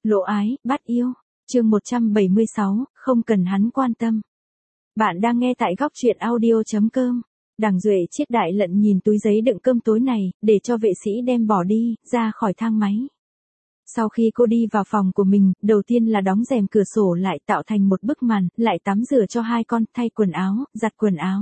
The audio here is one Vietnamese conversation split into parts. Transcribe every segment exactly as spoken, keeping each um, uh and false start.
Lộ ái, bắt yêu. Chương một trăm bảy mươi sáu, không cần hắn quan tâm. Bạn đang nghe tại góc truyện audio chấm com. Đằng Duệ Chiết Đại Lận nhìn túi giấy đựng cơm tối này, để cho vệ sĩ đem bỏ đi, ra khỏi thang máy. Sau khi cô đi vào phòng của mình, đầu tiên là đóng rèm cửa sổ lại tạo thành một bức màn, lại tắm rửa cho hai con, thay quần áo, giặt quần áo.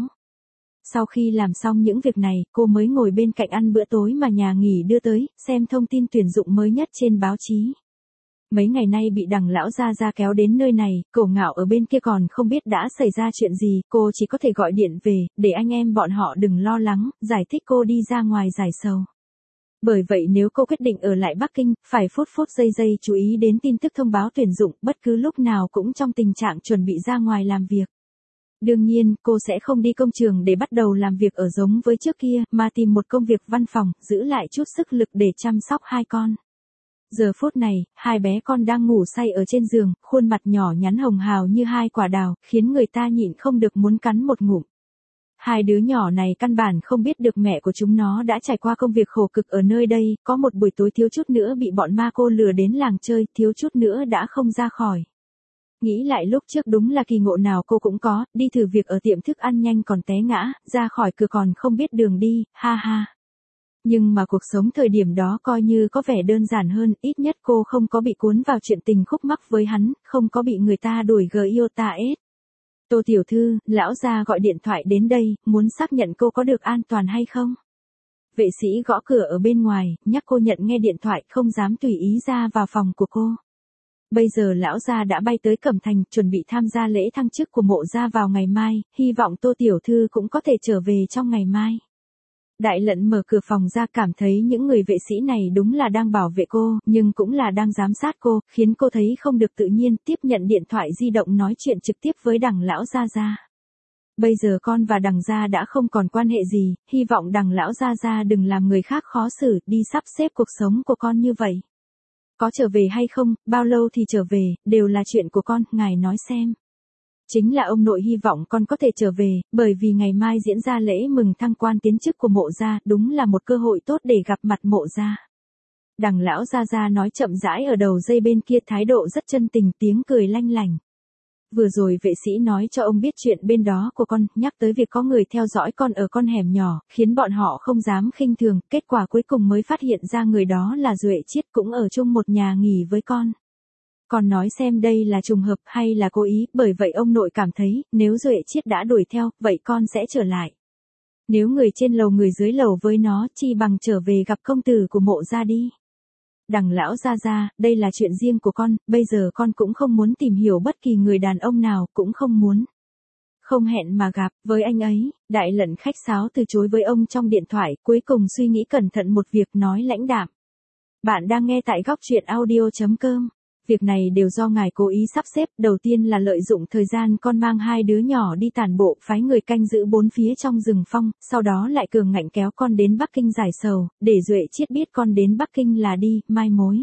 Sau khi làm xong những việc này, cô mới ngồi bên cạnh ăn bữa tối mà nhà nghỉ đưa tới, xem thông tin tuyển dụng mới nhất trên báo chí. Mấy ngày nay bị Đằng lão gia gia kéo đến nơi này, Cổ Ngạo ở bên kia còn không biết đã xảy ra chuyện gì, cô chỉ có thể gọi điện về, để anh em bọn họ đừng lo lắng, giải thích cô đi ra ngoài giải sầu. Bởi vậy nếu cô quyết định ở lại Bắc Kinh, phải phút phút giây giây chú ý đến tin tức thông báo tuyển dụng, bất cứ lúc nào cũng trong tình trạng chuẩn bị ra ngoài làm việc. Đương nhiên, cô sẽ không đi công trường để bắt đầu làm việc ở giống với trước kia, mà tìm một công việc văn phòng, giữ lại chút sức lực để chăm sóc hai con. Giờ phút này, hai bé con đang ngủ say ở trên giường, khuôn mặt nhỏ nhắn hồng hào như hai quả đào, khiến người ta nhịn không được muốn cắn một ngụm. Hai đứa nhỏ này căn bản không biết được mẹ của chúng nó đã trải qua công việc khổ cực ở nơi đây, có một buổi tối thiếu chút nữa bị bọn ma cô lừa đến làng chơi, thiếu chút nữa đã không ra khỏi. Nghĩ lại lúc trước đúng là kỳ ngộ nào cô cũng có, đi thử việc ở tiệm thức ăn nhanh còn té ngã, ra khỏi cửa còn không biết đường đi, ha ha. Nhưng mà cuộc sống thời điểm đó coi như có vẻ đơn giản hơn, ít nhất cô không có bị cuốn vào chuyện tình khúc mắc với hắn, không có bị người ta đuổi gờ yêu ta ết. Tô tiểu thư, lão gia gọi điện thoại đến đây, muốn xác nhận cô có được an toàn hay không? Vệ sĩ gõ cửa ở bên ngoài, nhắc cô nhận nghe điện thoại, không dám tùy ý ra vào phòng của cô. Bây giờ lão gia đã bay tới Cẩm Thành, chuẩn bị tham gia lễ thăng chức của Mộ gia vào ngày mai, hy vọng Tô tiểu thư cũng có thể trở về trong ngày mai. Đại Lận mở cửa phòng ra, cảm thấy những người vệ sĩ này đúng là đang bảo vệ cô, nhưng cũng là đang giám sát cô, khiến cô thấy không được tự nhiên, tiếp nhận điện thoại di động nói chuyện trực tiếp với Đằng lão gia gia. Bây giờ con và Đằng gia đã không còn quan hệ gì, hy vọng Đằng lão gia gia đừng làm người khác khó xử, đi sắp xếp cuộc sống của con như vậy. Có trở về hay không, bao lâu thì trở về, đều là chuyện của con, ngài nói xem. Chính là ông nội hy vọng con có thể trở về, bởi vì ngày mai diễn ra lễ mừng thăng quan tiến chức của Mộ gia, đúng là một cơ hội tốt để gặp mặt Mộ gia. Đằng lão gia gia nói chậm rãi ở đầu dây bên kia, thái độ rất chân tình, tiếng cười lanh lảnh. Vừa rồi vệ sĩ nói cho ông biết chuyện bên đó của con, nhắc tới việc có người theo dõi con ở con hẻm nhỏ, khiến bọn họ không dám khinh thường, kết quả cuối cùng mới phát hiện ra người đó là Duệ Chiết, cũng ở chung một nhà nghỉ với con. Còn nói xem đây là trùng hợp hay là cố ý, bởi vậy ông nội cảm thấy, nếu Duệ Chiết đã đuổi theo, vậy con sẽ trở lại. Nếu người trên lầu người dưới lầu với nó, chi bằng trở về gặp công tử của Mộ gia đi. Đằng lão gia gia, đây là chuyện riêng của con, bây giờ con cũng không muốn tìm hiểu bất kỳ người đàn ông nào, cũng không muốn. Không hẹn mà gặp, với anh ấy, Đại Lận khách sáo từ chối với ông trong điện thoại, cuối cùng suy nghĩ cẩn thận một việc nói lãnh đạm. Bạn đang nghe tại góc truyện audio chấm com. Việc này đều do ngài cố ý sắp xếp, đầu tiên là lợi dụng thời gian con mang hai đứa nhỏ đi tản bộ, phái người canh giữ bốn phía trong rừng phong, sau đó lại cường ngạnh kéo con đến Bắc Kinh giải sầu, để Duệ Chiết biết con đến Bắc Kinh là đi, mai mối.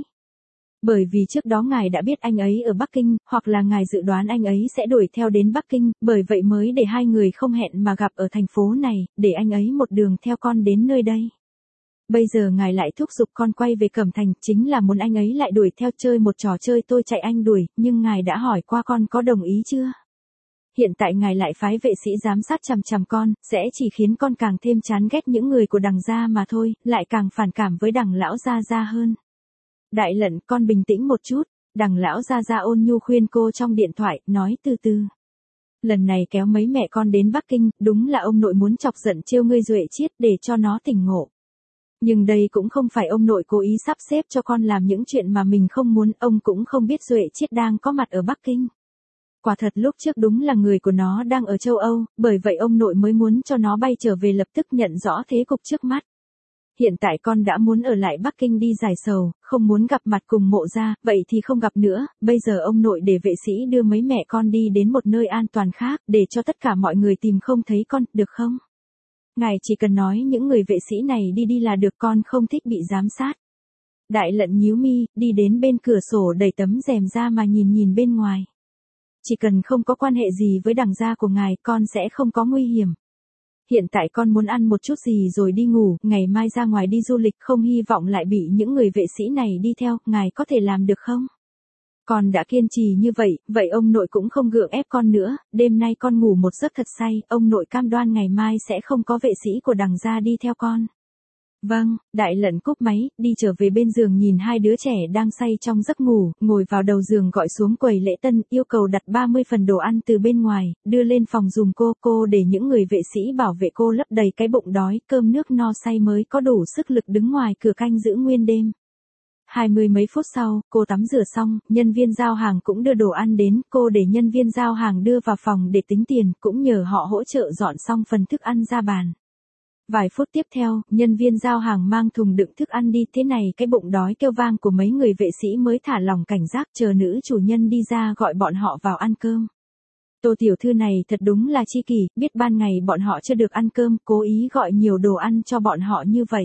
Bởi vì trước đó ngài đã biết anh ấy ở Bắc Kinh, hoặc là ngài dự đoán anh ấy sẽ đuổi theo đến Bắc Kinh, bởi vậy mới để hai người không hẹn mà gặp ở thành phố này, để anh ấy một đường theo con đến nơi đây. Bây giờ ngài lại thúc giục con quay về Cẩm Thành, chính là muốn anh ấy lại đuổi theo chơi một trò chơi tôi chạy anh đuổi, nhưng ngài đã hỏi qua con có đồng ý chưa? Hiện tại ngài lại phái vệ sĩ giám sát chằm chằm con, sẽ chỉ khiến con càng thêm chán ghét những người của Đằng gia mà thôi, lại càng phản cảm với Đằng lão gia gia hơn. Đại Lận, con bình tĩnh một chút, Đằng lão gia gia ôn nhu khuyên cô trong điện thoại, nói từ từ. Lần này kéo mấy mẹ con đến Bắc Kinh, đúng là ông nội muốn chọc giận trêu ngươi Duệ Chiết để cho nó tỉnh ngộ. Nhưng đây cũng không phải ông nội cố ý sắp xếp cho con làm những chuyện mà mình không muốn, ông cũng không biết Duệ Chiết đang có mặt ở Bắc Kinh. Quả thật lúc trước đúng là người của nó đang ở châu Âu, bởi vậy ông nội mới muốn cho nó bay trở về lập tức nhận rõ thế cục trước mắt. Hiện tại con đã muốn ở lại Bắc Kinh đi giải sầu, không muốn gặp mặt cùng Mộ gia, vậy thì không gặp nữa, bây giờ ông nội để vệ sĩ đưa mấy mẹ con đi đến một nơi an toàn khác, để cho tất cả mọi người tìm không thấy con, được không? Ngài chỉ cần nói những người vệ sĩ này đi đi là được, con không thích bị giám sát. Đại Lận nhíu mi, đi đến bên cửa sổ đẩy tấm rèm ra mà nhìn nhìn bên ngoài. Chỉ cần không có quan hệ gì với Đằng gia của ngài, con sẽ không có nguy hiểm. Hiện tại con muốn ăn một chút gì rồi đi ngủ, ngày mai ra ngoài đi du lịch, không hy vọng lại bị những người vệ sĩ này đi theo, ngài có thể làm được không? Con đã kiên trì như vậy, vậy ông nội cũng không gượng ép con nữa, đêm nay con ngủ một giấc thật say, ông nội cam đoan ngày mai sẽ không có vệ sĩ của Đằng gia đi theo con. Vâng, Đại Lận cúp máy, đi trở về bên giường nhìn hai đứa trẻ đang say trong giấc ngủ, ngồi vào đầu giường gọi xuống quầy lễ tân, yêu cầu đặt ba mươi phần đồ ăn từ bên ngoài, đưa lên phòng dùm cô, cô để những người vệ sĩ bảo vệ cô lấp đầy cái bụng đói, cơm nước no say mới có đủ sức lực đứng ngoài cửa canh giữ nguyên đêm. Hai mươi mấy phút sau, cô tắm rửa xong, nhân viên giao hàng cũng đưa đồ ăn đến, cô để nhân viên giao hàng đưa vào phòng để tính tiền, cũng nhờ họ hỗ trợ dọn xong phần thức ăn ra bàn. Vài phút tiếp theo, nhân viên giao hàng mang thùng đựng thức ăn đi, thế này cái bụng đói kêu vang của mấy người vệ sĩ mới thả lòng cảnh giác chờ nữ chủ nhân đi ra gọi bọn họ vào ăn cơm. Tô tiểu thư này thật đúng là chi kỷ, biết ban ngày bọn họ chưa được ăn cơm, cố ý gọi nhiều đồ ăn cho bọn họ như vậy.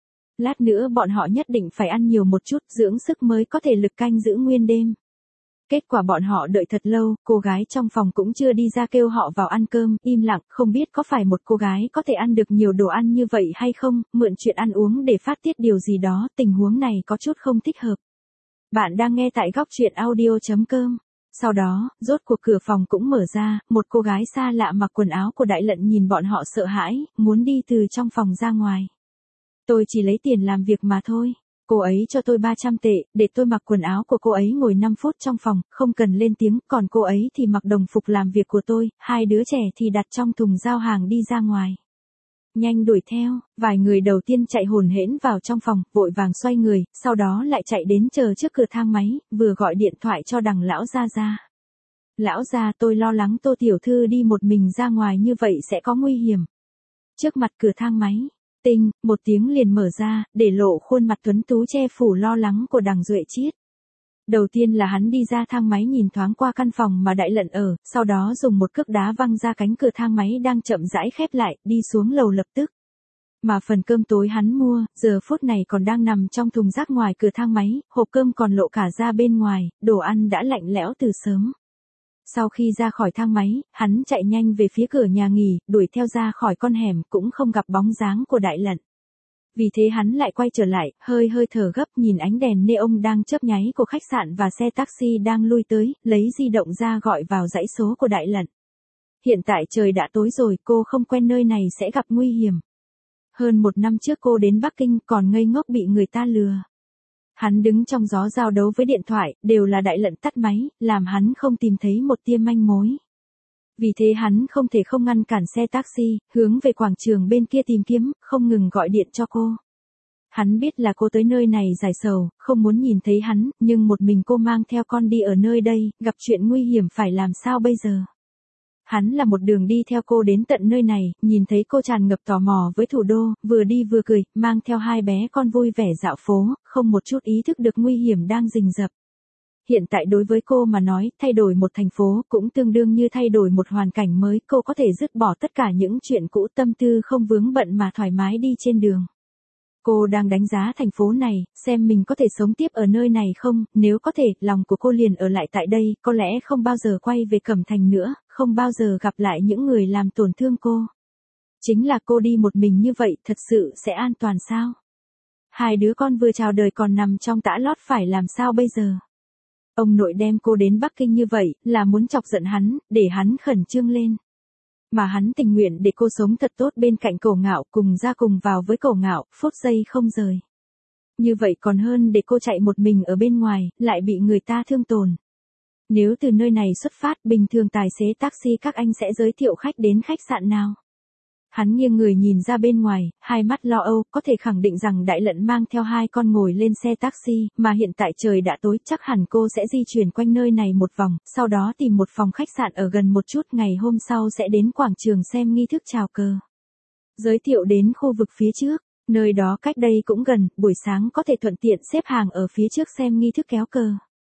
Lát nữa bọn họ nhất định phải ăn nhiều một chút, dưỡng sức mới có thể lực canh giữ nguyên đêm. Kết quả bọn họ đợi thật lâu, cô gái trong phòng cũng chưa đi ra kêu họ vào ăn cơm, im lặng, không biết có phải một cô gái có thể ăn được nhiều đồ ăn như vậy hay không, mượn chuyện ăn uống để phát tiết điều gì đó, tình huống này có chút không thích hợp. Bạn đang nghe tại góc truyện audio chấm com. Sau đó, rốt cuộc cửa phòng cũng mở ra, một cô gái xa lạ mặc quần áo của Đại Lận nhìn bọn họ sợ hãi, muốn đi từ trong phòng ra ngoài. Tôi chỉ lấy tiền làm việc mà thôi. Cô ấy cho tôi ba trăm tệ, để tôi mặc quần áo của cô ấy ngồi năm phút trong phòng, không cần lên tiếng, còn cô ấy thì mặc đồng phục làm việc của tôi, hai đứa trẻ thì đặt trong thùng giao hàng đi ra ngoài. Nhanh đuổi theo, vài người đầu tiên chạy hồn hển vào trong phòng, vội vàng xoay người, sau đó lại chạy đến chờ trước cửa thang máy, vừa gọi điện thoại cho Đằng lão gia gia. Lão gia, tôi lo lắng Tô tiểu thư đi một mình ra ngoài như vậy sẽ có nguy hiểm. Trước mặt cửa thang máy. Tinh, một tiếng liền mở ra, để lộ khuôn mặt tuấn tú che phủ lo lắng của Đằng Duệ Chiết. Đầu tiên là hắn đi ra thang máy nhìn thoáng qua căn phòng mà Đại Lận ở, sau đó dùng một cước đá văng ra cánh cửa thang máy đang chậm rãi khép lại, đi xuống lầu lập tức. Mà phần cơm tối hắn mua, giờ phút này còn đang nằm trong thùng rác ngoài cửa thang máy, hộp cơm còn lộ cả ra bên ngoài, đồ ăn đã lạnh lẽo từ sớm. Sau khi ra khỏi thang máy, hắn chạy nhanh về phía cửa nhà nghỉ, đuổi theo ra khỏi con hẻm, cũng không gặp bóng dáng của Đại Lận. Vì thế hắn lại quay trở lại, hơi hơi thở gấp nhìn ánh đèn neon đang chớp nháy của khách sạn và xe taxi đang lui tới, lấy di động ra gọi vào dãy số của Đại Lận. Hiện tại trời đã tối rồi, cô không quen nơi này sẽ gặp nguy hiểm. Hơn một năm trước cô đến Bắc Kinh còn ngây ngốc bị người ta lừa. Hắn đứng trong gió giao đấu với điện thoại, đều là Đại Lận tắt máy, làm hắn không tìm thấy một tia manh mối. Vì thế hắn không thể không ngăn cản xe taxi, hướng về quảng trường bên kia tìm kiếm, không ngừng gọi điện cho cô. Hắn biết là cô tới nơi này giải sầu, không muốn nhìn thấy hắn, nhưng một mình cô mang theo con đi ở nơi đây, gặp chuyện nguy hiểm phải làm sao bây giờ? Hắn là một đường đi theo cô đến tận nơi này, nhìn thấy cô tràn ngập tò mò với thủ đô, vừa đi vừa cười, mang theo hai bé con vui vẻ dạo phố, không một chút ý thức được nguy hiểm đang rình rập. Hiện tại đối với cô mà nói, thay đổi một thành phố cũng tương đương như thay đổi một hoàn cảnh mới, cô có thể dứt bỏ tất cả những chuyện cũ, tâm tư không vướng bận mà thoải mái đi trên đường. Cô đang đánh giá thành phố này, xem mình có thể sống tiếp ở nơi này không, nếu có thể, lòng của cô liền ở lại tại đây, có lẽ không bao giờ quay về Cẩm Thành nữa, không bao giờ gặp lại những người làm tổn thương cô. Chính là cô đi một mình như vậy, thật sự sẽ an toàn sao? Hai đứa con vừa chào đời còn nằm trong tã lót phải làm sao bây giờ? Ông nội đem cô đến Bắc Kinh như vậy, là muốn chọc giận hắn, để hắn khẩn trương lên. Mà hắn tình nguyện để cô sống thật tốt bên cạnh Cổ Ngạo, cùng ra cùng vào với Cổ Ngạo, phút giây không rời. Như vậy còn hơn để cô chạy một mình ở bên ngoài, lại bị người ta thương tổn. Nếu từ nơi này xuất phát, bình thường tài xế taxi các anh sẽ giới thiệu khách đến khách sạn nào? Hắn nghiêng người nhìn ra bên ngoài, hai mắt lo âu, có thể khẳng định rằng Đại Lận mang theo hai con ngồi lên xe taxi, mà hiện tại trời đã tối, chắc hẳn cô sẽ di chuyển quanh nơi này một vòng, sau đó tìm một phòng khách sạn ở gần một chút, ngày hôm sau sẽ đến quảng trường xem nghi thức chào cờ. Giới thiệu đến khu vực phía trước, nơi đó cách đây cũng gần, buổi sáng có thể thuận tiện xếp hàng ở phía trước xem nghi thức kéo cờ.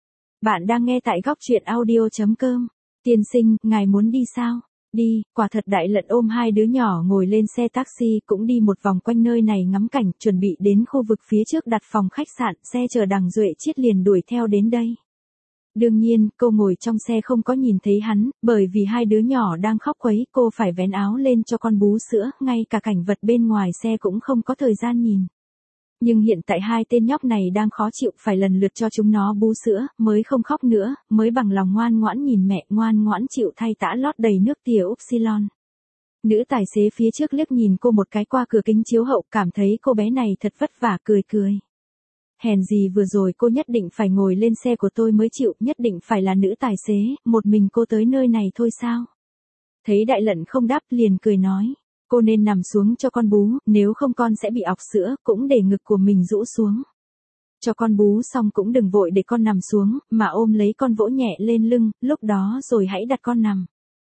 Bạn đang nghe tại góc truyện audio chấm com. Tiên sinh, ngài muốn đi sao? Đi, quả thật. Đại Lận ôm hai đứa nhỏ ngồi lên xe taxi, cũng đi một vòng quanh nơi này ngắm cảnh, chuẩn bị đến khu vực phía trước đặt phòng khách sạn, xe chờ Đằng Duệ Chiết liền đuổi theo đến đây. Đương nhiên, cô ngồi trong xe không có nhìn thấy hắn, bởi vì hai đứa nhỏ đang khóc quấy, cô phải vén áo lên cho con bú sữa, ngay cả cảnh vật bên ngoài xe cũng không có thời gian nhìn. Nhưng hiện tại hai tên nhóc này đang khó chịu phải lần lượt cho chúng nó bú sữa, mới không khóc nữa, mới bằng lòng ngoan ngoãn nhìn mẹ, ngoan ngoãn chịu thay tã lót đầy nước tỉa Upsilon. Nữ tài xế phía trước liếc nhìn cô một cái qua cửa kính chiếu hậu, cảm thấy cô bé này thật vất vả, cười cười. Hèn gì vừa rồi cô nhất định phải ngồi lên xe của tôi mới chịu, nhất định phải là nữ tài xế, một mình cô tới nơi này thôi sao? Thấy Đại Lận không đáp liền cười nói, cô nên nằm xuống cho con bú, nếu không con sẽ bị ọc sữa, cũng để ngực của mình rũ xuống. Cho con bú xong cũng đừng vội để con nằm xuống, mà ôm lấy con vỗ nhẹ lên lưng, lúc đó rồi hãy đặt con nằm.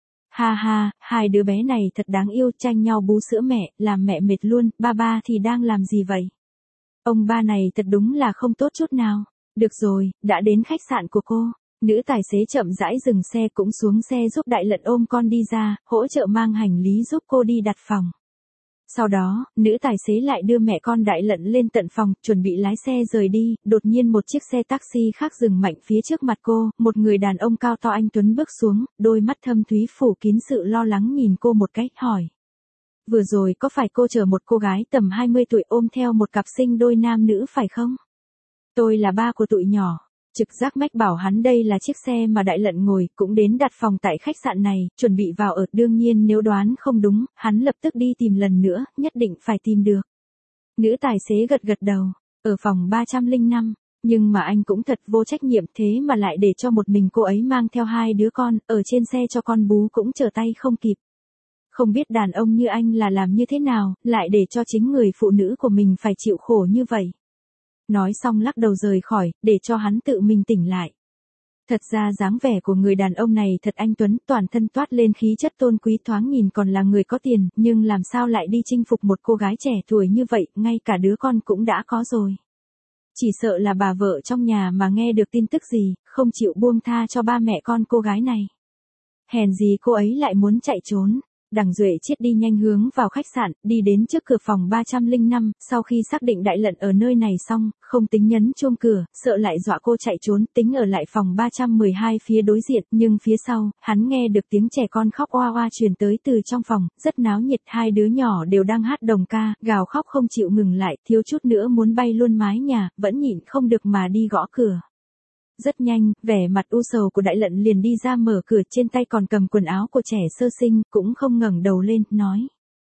Ha ha, hai đứa bé này thật đáng yêu, tranh nhau bú sữa mẹ, làm mẹ mệt luôn, ba ba thì đang làm gì vậy? Ông ba này thật đúng là không tốt chút nào. Được rồi, đã đến khách sạn của cô. Nữ tài xế chậm rãi dừng xe cũng xuống xe giúp Đại Lận ôm con đi ra, hỗ trợ mang hành lý giúp cô đi đặt phòng. Sau đó, nữ tài xế lại đưa mẹ con Đại Lận lên tận phòng, chuẩn bị lái xe rời đi, đột nhiên một chiếc xe taxi khác dừng mạnh phía trước mặt cô, một người đàn ông cao to anh tuấn bước xuống, đôi mắt thâm thúy phủ kín sự lo lắng nhìn cô một cách, hỏi. Vừa rồi có phải cô chở một cô gái tầm hai mươi tuổi ôm theo một cặp sinh đôi nam nữ phải không? Tôi là ba của tụi nhỏ. Trực giác mách bảo hắn đây là chiếc xe mà Đại Lận ngồi, cũng đến đặt phòng tại khách sạn này, chuẩn bị vào ở. Đương nhiên nếu đoán không đúng, hắn lập tức đi tìm lần nữa, nhất định phải tìm được. Nữ tài xế gật gật đầu, ở phòng ba trăm lẻ năm, nhưng mà anh cũng thật vô trách nhiệm, thế mà lại để cho một mình cô ấy mang theo hai đứa con, ở trên xe cho con bú cũng trở tay không kịp. Không biết đàn ông như anh là làm như thế nào, lại để cho chính người phụ nữ của mình phải chịu khổ như vậy. Nói xong lắc đầu rời khỏi, để cho hắn tự mình tỉnh lại. Thật ra dáng vẻ của người đàn ông này thật anh tuấn, toàn thân toát lên khí chất tôn quý, thoáng nhìn còn là người có tiền, nhưng làm sao lại đi chinh phục một cô gái trẻ tuổi như vậy, ngay cả đứa con cũng đã có rồi. Chỉ sợ là bà vợ trong nhà mà nghe được tin tức gì, không chịu buông tha cho ba mẹ con cô gái này. Hèn gì cô ấy lại muốn chạy trốn. Đằng Duệ Chiết đi nhanh hướng vào khách sạn, đi đến trước cửa phòng ba trăm lẻ năm, sau khi xác định Đại Lận ở nơi này xong, không tính nhấn chuông cửa, sợ lại dọa cô chạy trốn, tính ở lại phòng ba trăm mười hai phía đối diện, nhưng phía sau, hắn nghe được tiếng trẻ con khóc oa oa truyền tới từ trong phòng, rất náo nhiệt, hai đứa nhỏ đều đang hát đồng ca, gào khóc không chịu ngừng lại, thiếu chút nữa muốn bay luôn mái nhà, vẫn nhịn không được mà đi gõ cửa. Rất nhanh, vẻ mặt u sầu của Đại Lận liền đi ra mở cửa, trên tay còn cầm quần áo của trẻ sơ sinh, cũng không ngẩng đầu lên, nói.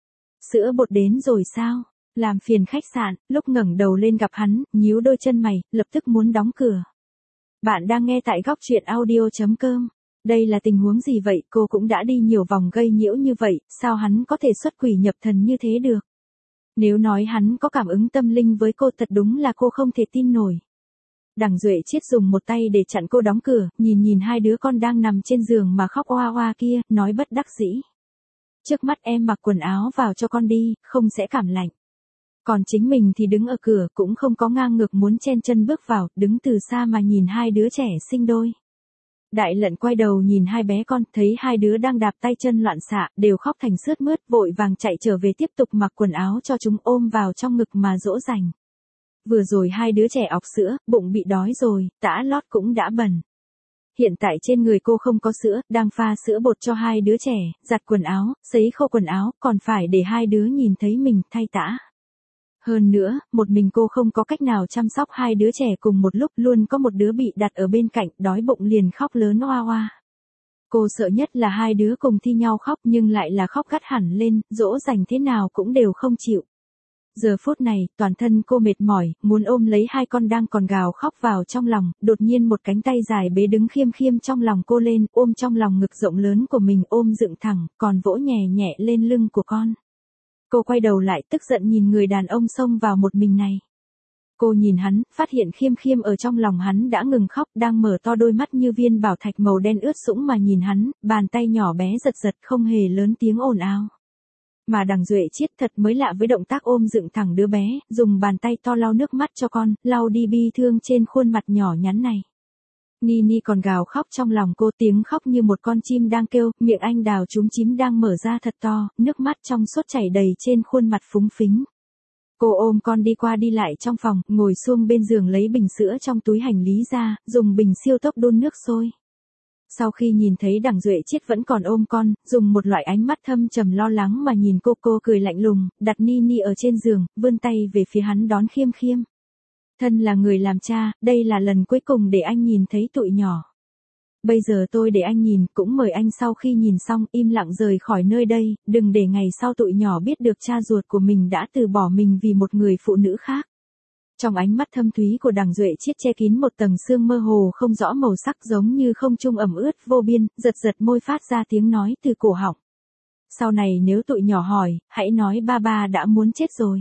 Sữa bột đến rồi sao? Làm phiền khách sạn, lúc ngẩng đầu lên gặp hắn, nhíu đôi chân mày, lập tức muốn đóng cửa. Bạn đang nghe tại góc truyện audio chấm com. Đây là tình huống gì vậy, cô cũng đã đi nhiều vòng gây nhiễu như vậy, sao hắn có thể xuất quỷ nhập thần như thế được? Nếu nói hắn có cảm ứng tâm linh với cô thật đúng là cô không thể tin nổi. Đằng Duệ Chiết dùng một tay để chặn cô đóng cửa, nhìn nhìn hai đứa con đang nằm trên giường mà khóc oa oa kia, nói bất đắc dĩ. Trước mắt em mặc quần áo vào cho con đi, không sẽ cảm lạnh. Còn chính mình thì đứng ở cửa cũng không có ngang ngược muốn chen chân bước vào, đứng từ xa mà nhìn hai đứa trẻ sinh đôi. Đại Lận quay đầu nhìn hai bé con, thấy hai đứa đang đạp tay chân loạn xạ, đều khóc thành sướt mướt, vội vàng chạy trở về tiếp tục mặc quần áo cho chúng ôm vào trong ngực mà dỗ dành. Vừa rồi hai đứa trẻ ọc sữa, bụng bị đói rồi, tã lót cũng đã bẩn. Hiện tại trên người cô không có sữa, đang pha sữa bột cho hai đứa trẻ, giặt quần áo, sấy khô quần áo, còn phải để hai đứa nhìn thấy mình thay tã. Hơn nữa, một mình cô không có cách nào chăm sóc hai đứa trẻ cùng một lúc, luôn có một đứa bị đặt ở bên cạnh, đói bụng liền khóc lớn oa oa. Cô sợ nhất là hai đứa cùng thi nhau khóc nhưng lại là khóc gắt hẳn lên, dỗ dành thế nào cũng đều không chịu. Giờ phút này, toàn thân cô mệt mỏi, muốn ôm lấy hai con đang còn gào khóc vào trong lòng, đột nhiên một cánh tay dài bế đứng khiêm khiêm trong lòng cô lên, ôm trong lòng ngực rộng lớn của mình ôm dựng thẳng, còn vỗ nhẹ nhẹ lên lưng của con. Cô quay đầu lại tức giận nhìn người đàn ông xông vào một mình này. Cô nhìn hắn, phát hiện khiêm khiêm ở trong lòng hắn đã ngừng khóc, đang mở to đôi mắt như viên bảo thạch màu đen ướt sũng mà nhìn hắn, bàn tay nhỏ bé giật giật không hề lớn tiếng ồn ào. Mà đằng Duệ Chiết thật mới lạ với động tác ôm dựng thẳng đứa bé, dùng bàn tay to lau nước mắt cho con, lau đi bi thương trên khuôn mặt nhỏ nhắn này. Nini còn gào khóc trong lòng cô, tiếng khóc như một con chim đang kêu, miệng anh đào trúng chím đang mở ra thật to, nước mắt trong suốt chảy đầy trên khuôn mặt phúng phính. Cô ôm con đi qua đi lại trong phòng, ngồi xuống bên giường lấy bình sữa trong túi hành lý ra, dùng bình siêu tốc đun nước sôi. Sau khi nhìn thấy Đằng Duệ Chiết vẫn còn ôm con, dùng một loại ánh mắt thâm trầm lo lắng mà nhìn cô, cô cười lạnh lùng, đặt Nini ở trên giường, vươn tay về phía hắn đón Khiêm Khiêm. Thân là người làm cha, đây là lần cuối cùng để anh nhìn thấy tụi nhỏ. Bây giờ tôi để anh nhìn, cũng mời anh sau khi nhìn xong im lặng rời khỏi nơi đây, đừng để ngày sau tụi nhỏ biết được cha ruột của mình đã từ bỏ mình vì một người phụ nữ khác. Trong ánh mắt thâm thúy của Đằng Duệ Chiết che kín một tầng sương mơ hồ không rõ màu sắc giống như không trung ẩm ướt vô biên, giật giật môi phát ra tiếng nói từ cổ họng. Sau này nếu tụi nhỏ hỏi, hãy nói ba ba đã muốn chết rồi.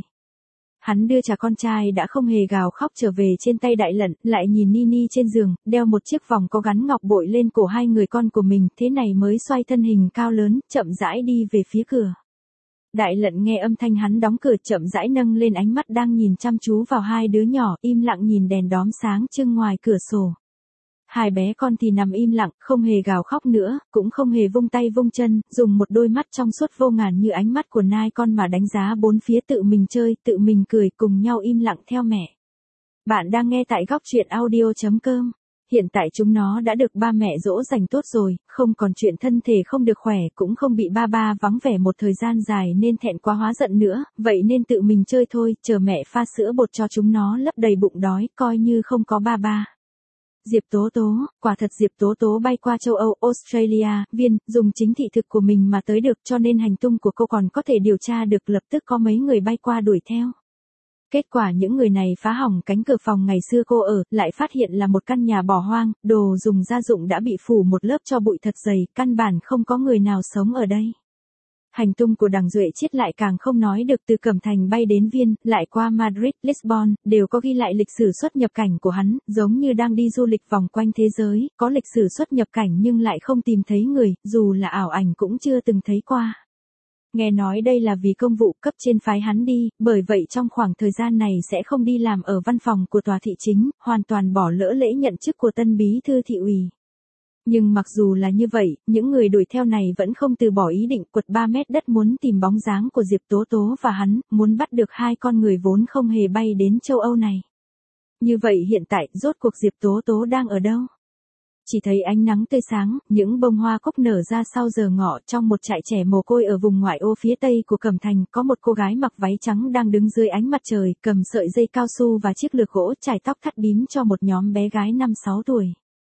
Hắn đưa trả con trai đã không hề gào khóc trở về trên tay Đại Lận, lại nhìn Nini trên giường, đeo một chiếc vòng có gắn ngọc bội lên cổ hai người con của mình, thế này mới xoay thân hình cao lớn, chậm rãi đi về phía cửa. Đại Lận nghe âm thanh hắn đóng cửa chậm rãi nâng lên ánh mắt đang nhìn chăm chú vào hai đứa nhỏ, im lặng nhìn đèn đóm sáng trưng ngoài cửa sổ. Hai bé con thì nằm im lặng, không hề gào khóc nữa, cũng không hề vung tay vung chân, dùng một đôi mắt trong suốt vô ngàn như ánh mắt của nai con mà đánh giá bốn phía, tự mình chơi, tự mình cười, cùng nhau im lặng theo mẹ. Bạn đang nghe tại góc truyện audio chấm com. Hiện tại chúng nó đã được ba mẹ dỗ dành tốt rồi, không còn chuyện thân thể không được khỏe, cũng không bị ba ba vắng vẻ một thời gian dài nên thẹn quá hóa giận nữa, vậy nên tự mình chơi thôi, chờ mẹ pha sữa bột cho chúng nó lấp đầy bụng đói, coi như không có ba ba. Diệp Tố Tố, quả thật Diệp Tố Tố bay qua châu Âu, Australia, Viên, dùng chính thị thực của mình mà tới được, cho nên hành tung của cô còn có thể điều tra được, lập tức có mấy người bay qua đuổi theo. Kết quả những người này phá hỏng cánh cửa phòng ngày xưa cô ở, lại phát hiện là một căn nhà bỏ hoang, đồ dùng gia dụng đã bị phủ một lớp tro bụi thật dày, căn bản không có người nào sống ở đây. Hành tung của Đằng Duệ Chiết lại càng không nói được, từ Cẩm Thành bay đến Viên, lại qua Madrid, Lisbon, đều có ghi lại lịch sử xuất nhập cảnh của hắn, giống như đang đi du lịch vòng quanh thế giới, có lịch sử xuất nhập cảnh nhưng lại không tìm thấy người, dù là ảo ảnh cũng chưa từng thấy qua. Nghe nói đây là vì công vụ cấp trên phái hắn đi, bởi vậy trong khoảng thời gian này sẽ không đi làm ở văn phòng của tòa thị chính, hoàn toàn bỏ lỡ lễ nhận chức của tân bí thư thị ủy. Nhưng mặc dù là như vậy, những người đuổi theo này vẫn không từ bỏ ý định quật ba mét đất muốn tìm bóng dáng của Diệp Tố Tố và hắn, muốn bắt được hai con người vốn không hề bay đến châu Âu này. Như vậy hiện tại, rốt cuộc Diệp Tố Tố đang ở đâu? Chỉ thấy ánh nắng tươi sáng, những bông hoa cúc nở ra sau giờ ngọ, trong một trại trẻ mồ côi ở vùng ngoại ô phía tây của Cẩm Thành, có một cô gái mặc váy trắng đang đứng dưới ánh mặt trời, cầm sợi dây cao su và chiếc lược gỗ chải tóc thắt bím cho một nhóm bé gái năm sáu tuổi.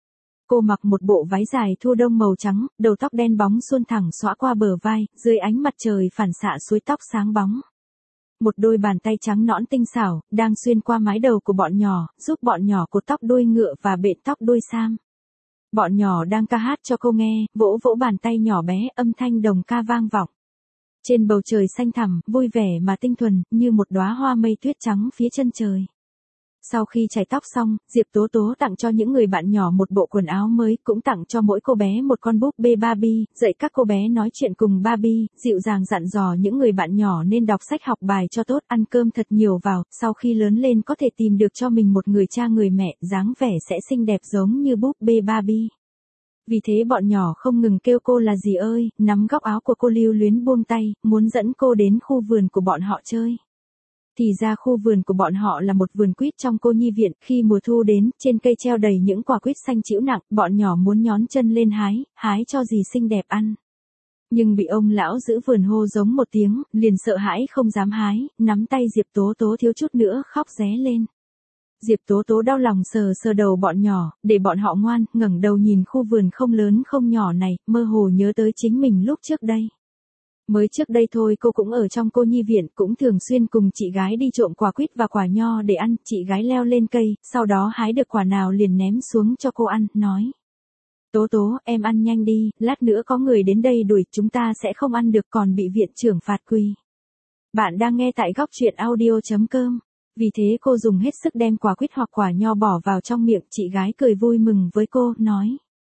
Cô mặc một bộ váy dài thua đông màu trắng, đầu tóc đen bóng suôn thẳng xõa qua bờ vai, dưới ánh mặt trời phản xạ suối tóc sáng bóng. Một đôi bàn tay trắng nõn tinh xảo, đang xuyên qua mái đầu của bọn nhỏ, giúp bọn nhỏ cột tóc đuôi ngựa và bện tóc đuôi sam. Bọn nhỏ đang ca hát cho cô nghe, vỗ vỗ bàn tay nhỏ bé, âm thanh đồng ca vang vọng. Trên bầu trời xanh thẳm, vui vẻ mà tinh thuần, như một đóa hoa mây tuyết trắng phía chân trời. Sau khi chải tóc xong, Diệp Tố Tố tặng cho những người bạn nhỏ một bộ quần áo mới, cũng tặng cho mỗi cô bé một con búp bê Barbie, dạy các cô bé nói chuyện cùng Barbie, dịu dàng dặn dò những người bạn nhỏ nên đọc sách học bài cho tốt, ăn cơm thật nhiều vào, sau khi lớn lên có thể tìm được cho mình một người cha người mẹ, dáng vẻ sẽ xinh đẹp giống như búp bê Barbie. Vì thế bọn nhỏ không ngừng kêu cô là dì ơi, nắm góc áo của cô lưu luyến buông tay, muốn dẫn cô đến khu vườn của bọn họ chơi. Thì ra khu vườn của bọn họ là một vườn quýt trong cô nhi viện, khi mùa thu đến, trên cây treo đầy những quả quýt xanh trĩu nặng, bọn nhỏ muốn nhón chân lên hái, hái cho dì xinh đẹp ăn. Nhưng bị ông lão giữ vườn hô giống một tiếng, liền sợ hãi không dám hái, nắm tay Diệp Tố Tố thiếu chút nữa khóc ré lên. Diệp Tố Tố đau lòng sờ sờ đầu bọn nhỏ, để bọn họ ngoan, ngẩng đầu nhìn khu vườn không lớn không nhỏ này, mơ hồ nhớ tới chính mình lúc trước đây. Mới trước đây thôi cô cũng ở trong cô nhi viện, cũng thường xuyên cùng chị gái đi trộm quả quýt và quả nho để ăn, chị gái leo lên cây, sau đó hái được quả nào liền ném xuống cho cô ăn, nói. Tố Tố, em ăn nhanh đi, lát nữa có người đến đây đuổi, chúng ta sẽ không ăn được còn bị viện trưởng phạt quỳ. Bạn đang nghe tại góc truyện audio chấm com. Vì thế cô dùng hết sức đem quả quýt hoặc quả nho bỏ vào trong miệng, chị gái cười vui mừng với cô, nói.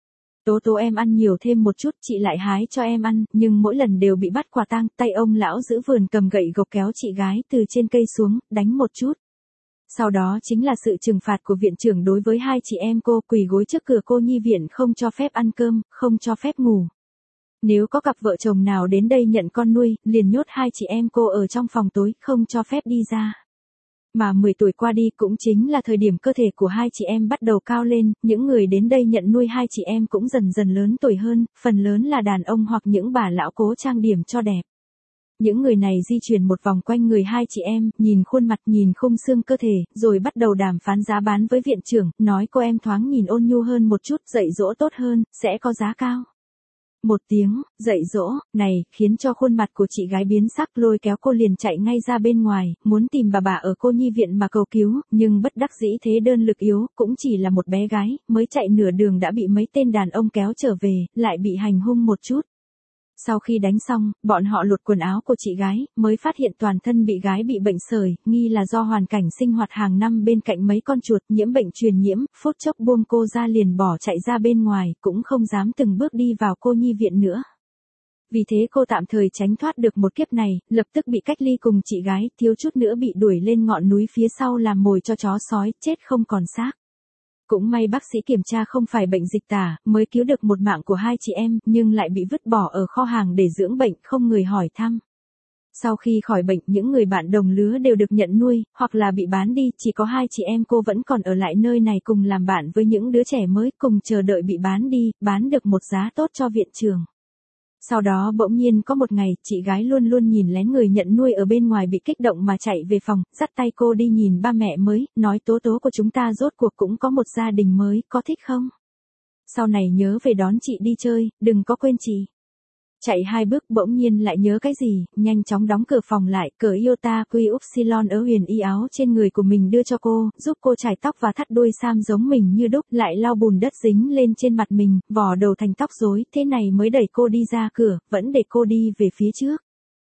Tố Tố em ăn nhiều thêm một chút, chị lại hái cho em ăn, nhưng mỗi lần đều bị bắt quả tang, tay ông lão giữ vườn cầm gậy gộc kéo chị gái từ trên cây xuống, đánh một chút. Sau đó chính là sự trừng phạt của viện trưởng đối với hai chị em cô, quỳ gối trước cửa cô nhi viện, không cho phép ăn cơm, không cho phép ngủ. Nếu có cặp vợ chồng nào đến đây nhận con nuôi, liền nhốt hai chị em cô ở trong phòng tối, không cho phép đi ra. Mà mười tuổi qua đi cũng chính là thời điểm cơ thể của hai chị em bắt đầu cao lên, những người đến đây nhận nuôi hai chị em cũng dần dần lớn tuổi hơn, phần lớn là đàn ông hoặc những bà lão cố trang điểm cho đẹp. Những người này di chuyển một vòng quanh người hai chị em, nhìn khuôn mặt, nhìn khung xương cơ thể, rồi bắt đầu đàm phán giá bán với viện trưởng, nói cô em thoáng nhìn ôn nhu hơn một chút, dạy dỗ tốt hơn, sẽ có giá cao. Một tiếng, dạy dỗ, này, khiến cho khuôn mặt của chị gái biến sắc, lôi kéo cô liền chạy ngay ra bên ngoài, muốn tìm bà bà ở cô nhi viện mà cầu cứu, nhưng bất đắc dĩ thế đơn lực yếu, cũng chỉ là một bé gái, mới chạy nửa đường đã bị mấy tên đàn ông kéo trở về, lại bị hành hung một chút. Sau khi đánh xong, bọn họ lột quần áo của chị gái, mới phát hiện toàn thân bị gái bị bệnh sởi, nghi là do hoàn cảnh sinh hoạt hàng năm bên cạnh mấy con chuột, nhiễm bệnh truyền nhiễm, phút chốc buông cô ra liền bỏ chạy ra bên ngoài, cũng không dám từng bước đi vào cô nhi viện nữa. Vì thế cô tạm thời tránh thoát được một kiếp này, lập tức bị cách ly cùng chị gái, thiếu chút nữa bị đuổi lên ngọn núi phía sau làm mồi cho chó sói, chết không còn xác. Cũng may bác sĩ kiểm tra không phải bệnh dịch tả, mới cứu được một mạng của hai chị em, nhưng lại bị vứt bỏ ở kho hàng để dưỡng bệnh, không người hỏi thăm. Sau khi khỏi bệnh, những người bạn đồng lứa đều được nhận nuôi, hoặc là bị bán đi, chỉ có hai chị em cô vẫn còn ở lại nơi này cùng làm bạn với những đứa trẻ mới, cùng chờ đợi bị bán đi, bán được một giá tốt cho viện trưởng. Sau đó bỗng nhiên có một ngày, chị gái luôn luôn nhìn lén người nhận nuôi ở bên ngoài bị kích động mà chạy về phòng, dắt tay cô đi nhìn ba mẹ mới, nói tố tố của chúng ta rốt cuộc cũng có một gia đình mới, có thích không? Sau này nhớ về đón chị đi chơi, đừng có quên chị. Chạy hai bước bỗng nhiên lại nhớ cái gì, nhanh chóng đóng cửa phòng lại, cởi Iota Quy Upsilon ở huyền y áo trên người của mình đưa cho cô, giúp cô chải tóc và thắt đuôi sam giống mình như đúc, lại lau bùn đất dính lên trên mặt mình, vò đầu thành tóc rối, thế này mới đẩy cô đi ra cửa, vẫn để cô đi về phía trước.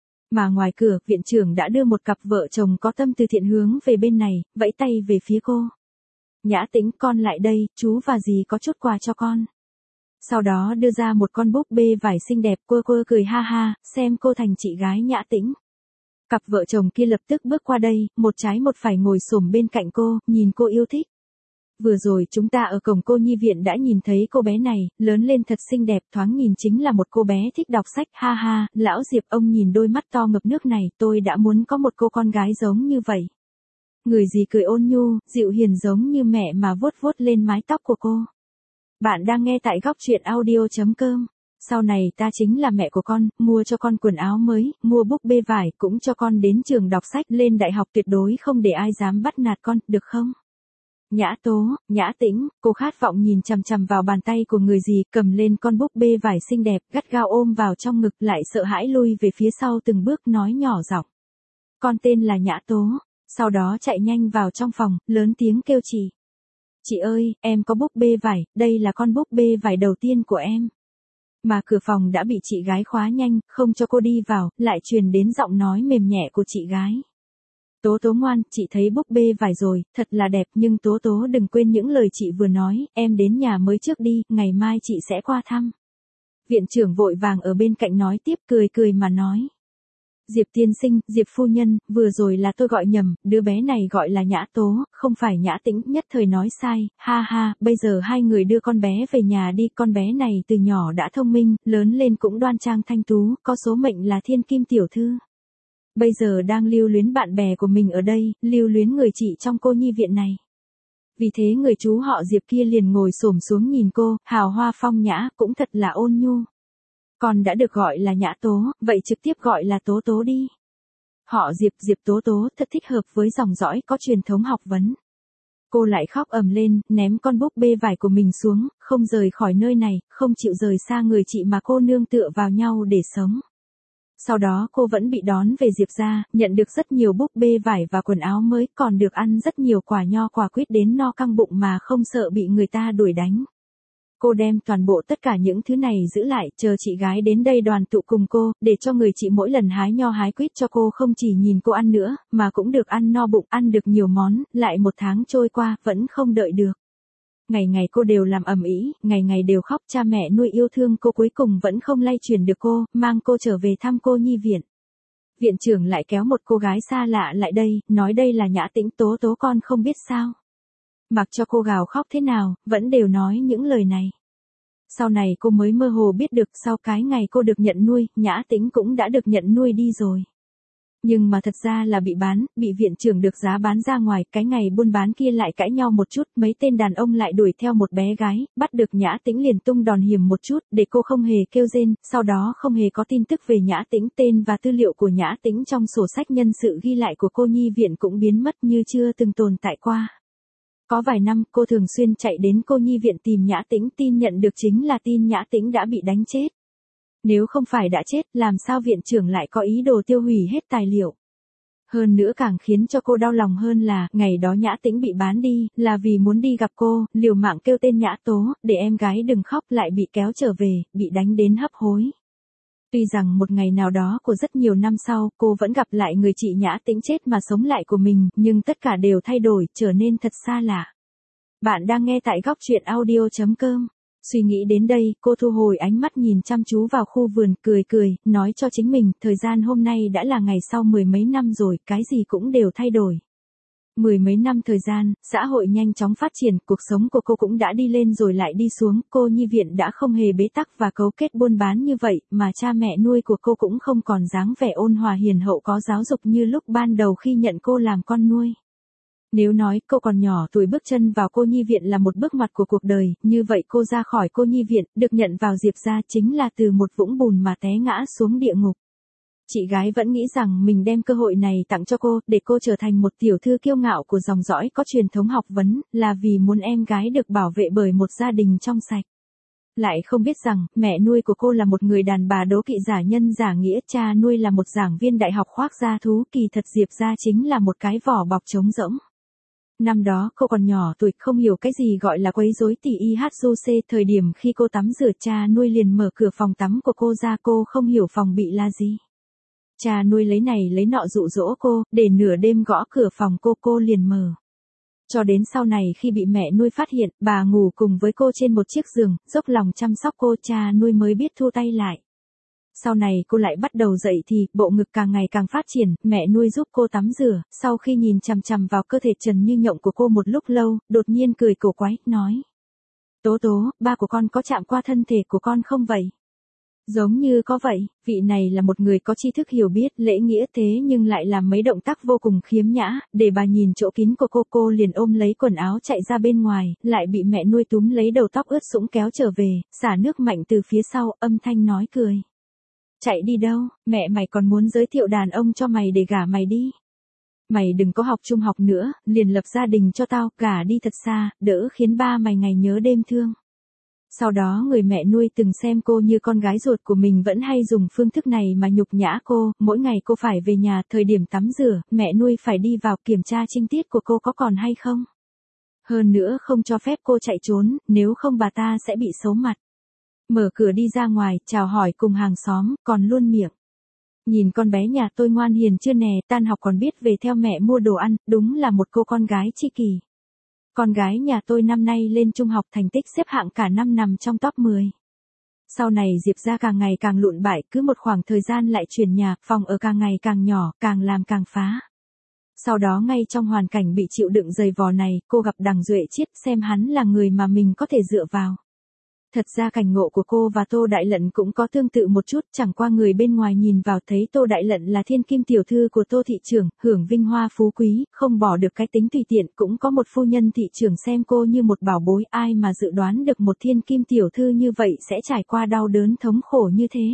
Mà ngoài cửa, viện trưởng đã đưa một cặp vợ chồng có tâm từ thiện hướng về bên này, vẫy tay về phía cô. Nhã Tĩnh, con lại đây, chú và dì có chút quà cho con. Sau đó đưa ra một con búp bê vải xinh đẹp, quơ quơ cười ha ha, xem cô thành chị gái Nhã Tĩnh. Cặp vợ chồng kia lập tức bước qua đây, một trái một phải ngồi xổm bên cạnh cô, nhìn cô yêu thích. Vừa rồi chúng ta ở cổng cô nhi viện đã nhìn thấy cô bé này, lớn lên thật xinh đẹp, thoáng nhìn chính là một cô bé thích đọc sách, ha ha, lão Diệp ông nhìn đôi mắt to ngập nước này, tôi đã muốn có một cô con gái giống như vậy. Người gì cười ôn nhu, dịu hiền giống như mẹ mà vuốt vuốt lên mái tóc của cô. Bạn đang nghe tại góc truyện audio.com. Sau này ta chính là mẹ của con, mua cho con quần áo mới, mua búp bê vải, cũng cho con đến trường đọc sách, lên đại học tuyệt đối không để ai dám bắt nạt con, được không? Nhã Tố, Nhã Tĩnh, cô khát vọng nhìn chằm chằm vào bàn tay của người gì, cầm lên con búp bê vải xinh đẹp, gắt gao ôm vào trong ngực, lại sợ hãi lui về phía sau từng bước, nói nhỏ giọng. Con tên là Nhã Tố. Sau đó chạy nhanh vào trong phòng, lớn tiếng kêu chị. Chị ơi, em có búp bê vải, đây là con búp bê vải đầu tiên của em. Mà cửa phòng đã bị chị gái khóa nhanh, không cho cô đi vào, lại truyền đến giọng nói mềm nhẹ của chị gái. Tố Tố ngoan, chị thấy búp bê vải rồi, thật là đẹp, nhưng Tố Tố đừng quên những lời chị vừa nói, em đến nhà mới trước đi, ngày mai chị sẽ qua thăm. Viện trưởng vội vàng ở bên cạnh nói tiếp, cười cười mà nói. Diệp tiên sinh, Diệp phu nhân, vừa rồi là tôi gọi nhầm, đứa bé này gọi là Nhã Tố, không phải Nhã Tĩnh, nhất thời nói sai, ha ha, bây giờ hai người đưa con bé về nhà đi, con bé này từ nhỏ đã thông minh, lớn lên cũng đoan trang thanh tú, có số mệnh là thiên kim tiểu thư. Bây giờ đang lưu luyến bạn bè của mình ở đây, lưu luyến người chị trong cô nhi viện này. Vì thế người chú họ Diệp kia liền ngồi xổm xuống nhìn cô, hào hoa phong nhã, cũng thật là ôn nhu. Còn đã được gọi là Nhã Tố, vậy trực tiếp gọi là Tố Tố đi. Họ Diệp, Diệp Tố Tố, thật thích hợp với dòng dõi có truyền thống học vấn. Cô lại khóc ầm lên, ném con búp bê vải của mình xuống, không rời khỏi nơi này, không chịu rời xa người chị mà cô nương tựa vào nhau để sống. Sau đó cô vẫn bị đón về Diệp gia, nhận được rất nhiều búp bê vải và quần áo mới, còn được ăn rất nhiều quả nho quả quýt đến no căng bụng mà không sợ bị người ta đuổi đánh. Cô đem toàn bộ tất cả những thứ này giữ lại, chờ chị gái đến đây đoàn tụ cùng cô, để cho người chị mỗi lần hái nho hái quýt cho cô không chỉ nhìn cô ăn nữa, mà cũng được ăn no bụng, ăn được nhiều món, lại một tháng trôi qua, vẫn không đợi được. Ngày ngày cô đều làm ầm ĩ, ngày ngày đều khóc, cha mẹ nuôi yêu thương cô cuối cùng vẫn không lay chuyển được cô, mang cô trở về thăm cô nhi viện. Viện trưởng lại kéo một cô gái xa lạ lại đây, nói đây là Nhã Tĩnh, Tố Tố con không biết sao. Mặc cho cô gào khóc thế nào, vẫn đều nói những lời này. Sau này cô mới mơ hồ biết được sau cái ngày cô được nhận nuôi, Nhã Tĩnh cũng đã được nhận nuôi đi rồi. Nhưng mà thật ra là bị bán, bị viện trưởng được giá bán ra ngoài, cái ngày buôn bán kia lại cãi nhau một chút, mấy tên đàn ông lại đuổi theo một bé gái, bắt được Nhã Tĩnh liền tung đòn hiểm một chút, để cô không hề kêu rên, sau đó không hề có tin tức về Nhã Tĩnh, tên và tư liệu của Nhã Tĩnh trong sổ sách nhân sự ghi lại của cô nhi viện cũng biến mất như chưa từng tồn tại qua. Có vài năm, cô thường xuyên chạy đến cô nhi viện tìm Nhã Tĩnh, tin nhận được chính là tin Nhã Tĩnh đã bị đánh chết. Nếu không phải đã chết, làm sao viện trưởng lại có ý đồ tiêu hủy hết tài liệu? Hơn nữa càng khiến cho cô đau lòng hơn là, ngày đó Nhã Tĩnh bị bán đi, là vì muốn đi gặp cô, liều mạng kêu tên Nhã Tố, để em gái đừng khóc lại bị kéo trở về, bị đánh đến hấp hối. Tuy rằng một ngày nào đó của rất nhiều năm sau, cô vẫn gặp lại người chị Nhã Tĩnh chết mà sống lại của mình, nhưng tất cả đều thay đổi, trở nên thật xa lạ. Bạn đang nghe tại góc truyện audio chấm com. Suy nghĩ đến đây, cô thu hồi ánh mắt nhìn chăm chú vào khu vườn, cười cười, nói cho chính mình, thời gian hôm nay đã là ngày sau mười mấy năm rồi, cái gì cũng đều thay đổi. Mười mấy năm thời gian, xã hội nhanh chóng phát triển, cuộc sống của cô cũng đã đi lên rồi lại đi xuống, cô nhi viện đã không hề bế tắc và cấu kết buôn bán như vậy, mà cha mẹ nuôi của cô cũng không còn dáng vẻ ôn hòa hiền hậu có giáo dục như lúc ban đầu khi nhận cô làm con nuôi. Nếu nói cô còn nhỏ tuổi bước chân vào cô nhi viện là một bước ngoặt của cuộc đời, như vậy cô ra khỏi cô nhi viện, được nhận vào Diệp gia chính là từ một vũng bùn mà té ngã xuống địa ngục. Chị gái vẫn nghĩ rằng mình đem cơ hội này tặng cho cô, để cô trở thành một tiểu thư kiêu ngạo của dòng dõi có truyền thống học vấn, là vì muốn em gái được bảo vệ bởi một gia đình trong sạch. Lại không biết rằng, mẹ nuôi của cô là một người đàn bà đố kỵ giả nhân giả nghĩa, cha nuôi là một giảng viên đại học khoác da thú, kỳ thật Diệp gia chính là một cái vỏ bọc trống rỗng. Năm đó cô còn nhỏ tuổi, không hiểu cái gì gọi là quấy rối tỉ i hát du xê, thời điểm khi cô tắm rửa cha nuôi liền mở cửa phòng tắm của cô ra, cô không hiểu phòng bị là gì. Cha nuôi lấy này lấy nọ dụ dỗ cô, để nửa đêm gõ cửa phòng cô, cô liền mở. Cho đến sau này khi bị mẹ nuôi phát hiện, bà ngủ cùng với cô trên một chiếc giường, dốc lòng chăm sóc cô, cha nuôi mới biết thu tay lại. Sau này cô lại bắt đầu dậy thì, bộ ngực càng ngày càng phát triển, mẹ nuôi giúp cô tắm rửa, sau khi nhìn chằm chằm vào cơ thể trần như nhộng của cô một lúc lâu, đột nhiên cười cổ quái, nói. Tố tố, ba của con có chạm qua thân thể của con không vậy? Giống như có vậy, vị này là một người có tri thức hiểu biết, lễ nghĩa thế nhưng lại làm mấy động tác vô cùng khiếm nhã, để bà nhìn chỗ kín của cô, cô liền ôm lấy quần áo chạy ra bên ngoài, lại bị mẹ nuôi túm lấy đầu tóc ướt sũng kéo trở về, xả nước mạnh từ phía sau, âm thanh nói cười. Chạy đi đâu, mẹ mày còn muốn giới thiệu đàn ông cho mày để gả mày đi. Mày đừng có học trung học nữa, liền lập gia đình cho tao, gả đi thật xa, đỡ khiến ba mày ngày nhớ đêm thương. Sau đó người mẹ nuôi từng xem cô như con gái ruột của mình vẫn hay dùng phương thức này mà nhục nhã cô, mỗi ngày cô phải về nhà, thời điểm tắm rửa, mẹ nuôi phải đi vào kiểm tra trinh tiết của cô có còn hay không. Hơn nữa không cho phép cô chạy trốn, nếu không bà ta sẽ bị xấu mặt. Mở cửa đi ra ngoài, chào hỏi cùng hàng xóm, còn luôn miệng. Nhìn con bé nhà tôi ngoan hiền chưa nè, tan học còn biết về theo mẹ mua đồ ăn, đúng là một cô con gái tri kỷ. Con gái nhà tôi năm nay lên trung học thành tích xếp hạng cả năm nằm trong top mười. Sau này Diệp gia càng ngày càng lụn bại, cứ một khoảng thời gian lại chuyển nhà, phòng ở càng ngày càng nhỏ, càng làm càng phá. Sau đó ngay trong hoàn cảnh bị chịu đựng dày vò này, cô gặp Đằng Duệ Chiết, xem hắn là người mà mình có thể dựa vào. Thật ra cảnh ngộ của cô và Tô Đại Lận cũng có tương tự một chút, chẳng qua người bên ngoài nhìn vào thấy Tô Đại Lận là thiên kim tiểu thư của Tô thị trưởng, hưởng vinh hoa phú quý, không bỏ được cái tính tùy tiện, cũng có một phu nhân thị trưởng xem cô như một bảo bối, ai mà dự đoán được một thiên kim tiểu thư như vậy sẽ trải qua đau đớn thống khổ như thế.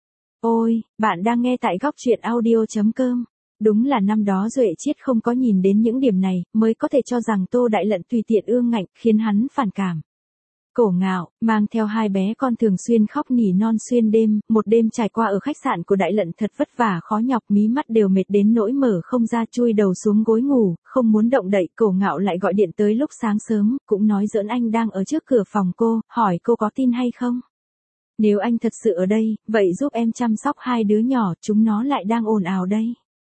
Ôi, bạn đang nghe tại góc truyện audio chấm com. Đúng là năm đó Duệ Chiết không có nhìn đến những điểm này, mới có thể cho rằng Tô Đại Lận tùy tiện ương ngạnh, khiến hắn phản cảm. Cổ ngạo, mang theo hai bé con thường xuyên khóc nỉ non xuyên đêm, một đêm trải qua ở khách sạn của Đại Lận thật vất vả khó nhọc, mí mắt đều mệt đến nỗi mở không ra, chui đầu xuống gối ngủ, không muốn động đậy. Cổ ngạo lại gọi điện tới lúc sáng sớm, cũng nói giỡn anh đang ở trước cửa phòng cô, hỏi cô có tin hay không. Nếu anh thật sự ở đây, vậy giúp em chăm sóc hai đứa nhỏ, chúng nó lại đang ồn ào đây.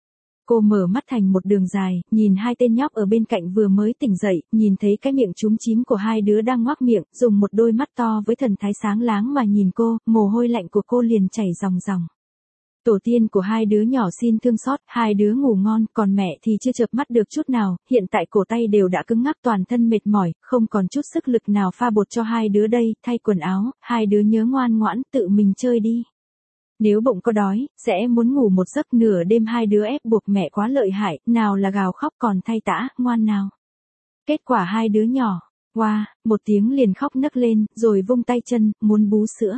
Cô mở mắt thành một đường dài, nhìn hai tên nhóc ở bên cạnh vừa mới tỉnh dậy, nhìn thấy cái miệng chúm chím của hai đứa đang ngoác miệng, dùng một đôi mắt to với thần thái sáng láng mà nhìn cô, mồ hôi lạnh của cô liền chảy ròng ròng. Tổ tiên của hai đứa nhỏ xin thương xót, hai đứa ngủ ngon, còn mẹ thì chưa chợp mắt được chút nào, hiện tại cổ tay đều đã cứng ngắc, toàn thân mệt mỏi, không còn chút sức lực nào pha bột cho hai đứa đây, thay quần áo, hai đứa nhớ ngoan ngoãn, tự mình chơi đi. Nếu bụng có đói, sẽ muốn ngủ một giấc, nửa đêm hai đứa ép buộc mẹ quá lợi hại, nào là gào khóc còn thay tã, ngoan nào. Kết quả hai đứa nhỏ, wow, một tiếng liền khóc nấc lên, rồi vung tay chân, muốn bú sữa.